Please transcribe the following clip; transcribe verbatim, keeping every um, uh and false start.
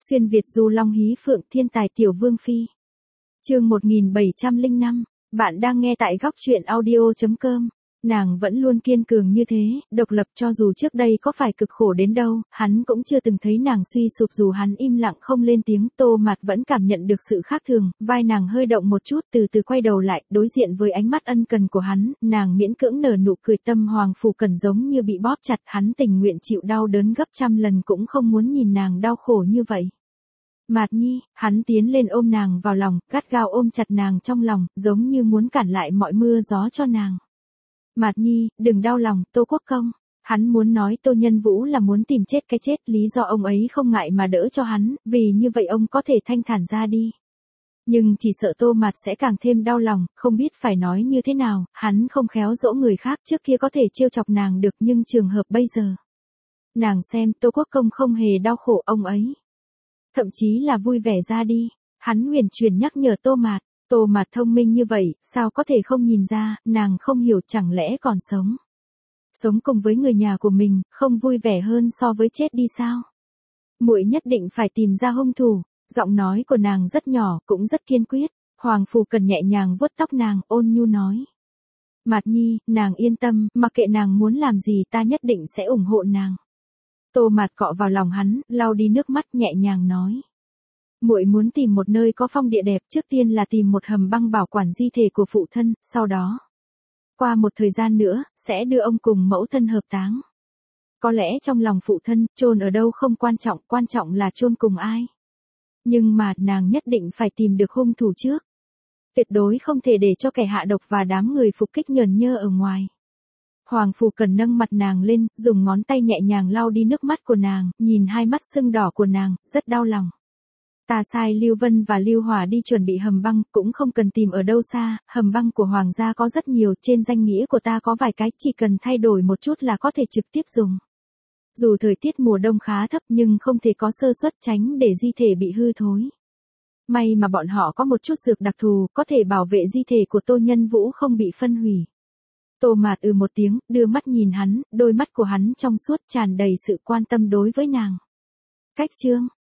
Xuyên Việt du long hí phượng thiên tài tiểu vương phi. Chương một nghìn bảy trăm lẻ năm, bạn đang nghe tại góc truyện audio chấm com. Nàng vẫn luôn kiên cường như thế, độc lập cho dù trước đây có phải cực khổ đến đâu, hắn cũng chưa từng thấy nàng suy sụp dù hắn im lặng không lên tiếng. Tô Mạt vẫn cảm nhận được sự khác thường, vai nàng hơi động một chút từ từ quay đầu lại, đối diện với ánh mắt ân cần của hắn, nàng miễn cưỡng nở nụ cười. Tâm Hoàng Phủ Cần giống như bị bóp chặt, hắn tình nguyện chịu đau đớn gấp trăm lần cũng không muốn nhìn nàng đau khổ như vậy. Mạt Nhi, hắn tiến lên ôm nàng vào lòng, gắt gao ôm chặt nàng trong lòng, giống như muốn cản lại mọi mưa gió cho nàng. Mạt Nhi, đừng đau lòng, Tô Quốc Công. Hắn muốn nói Tô Nhân Vũ là muốn tìm chết cái chết, lý do ông ấy không ngại mà đỡ cho hắn, vì như vậy ông có thể thanh thản ra đi. Nhưng chỉ sợ Tô Mạt sẽ càng thêm đau lòng, không biết phải nói như thế nào, hắn không khéo dỗ người khác, trước kia có thể trêu chọc nàng được nhưng trường hợp bây giờ. Nàng xem, Tô Quốc Công không hề đau khổ ông ấy. Thậm chí là vui vẻ ra đi, hắn huyền truyền nhắc nhở Tô Mạt. Tô Mạt thông minh như vậy, sao có thể không nhìn ra, nàng không hiểu chẳng lẽ còn sống. Sống cùng với người nhà của mình, không vui vẻ hơn so với chết đi sao? Muội nhất định phải tìm ra hung thủ. Giọng nói của nàng rất nhỏ, cũng rất kiên quyết. Hoàng Phủ Cần nhẹ nhàng vuốt tóc nàng, ôn nhu nói. Mạt Nhi, nàng yên tâm, mặc kệ nàng muốn làm gì ta nhất định sẽ ủng hộ nàng. Tô Mạt cọ vào lòng hắn, lau đi nước mắt nhẹ nhàng nói. Muội muốn tìm một nơi có phong địa đẹp, trước tiên là tìm một hầm băng bảo quản di thể của phụ thân, sau đó, qua một thời gian nữa, sẽ đưa ông cùng mẫu thân hợp táng. Có lẽ trong lòng phụ thân, chôn ở đâu không quan trọng, quan trọng là chôn cùng ai. Nhưng mà, nàng nhất định phải tìm được hung thủ trước. Tuyệt đối không thể để cho kẻ hạ độc và đám người phục kích nhởn nhơ ở ngoài. Hoàng Phủ Cần nâng mặt nàng lên, dùng ngón tay nhẹ nhàng lau đi nước mắt của nàng, nhìn hai mắt sưng đỏ của nàng, rất đau lòng. Ta sai Lưu Vân và Lưu Hỏa đi chuẩn bị hầm băng, cũng không cần tìm ở đâu xa, hầm băng của Hoàng gia có rất nhiều, trên danh nghĩa của ta có vài cái, chỉ cần thay đổi một chút là có thể trực tiếp dùng. Dù thời tiết mùa đông khá thấp nhưng không thể có sơ suất, tránh để di thể bị hư thối. May mà bọn họ có một chút dược đặc thù, có thể bảo vệ di thể của Tô Nhân Vũ không bị phân hủy. Tô Mạt ừ một tiếng, đưa mắt nhìn hắn, đôi mắt của hắn trong suốt tràn đầy sự quan tâm đối với nàng. Cách chương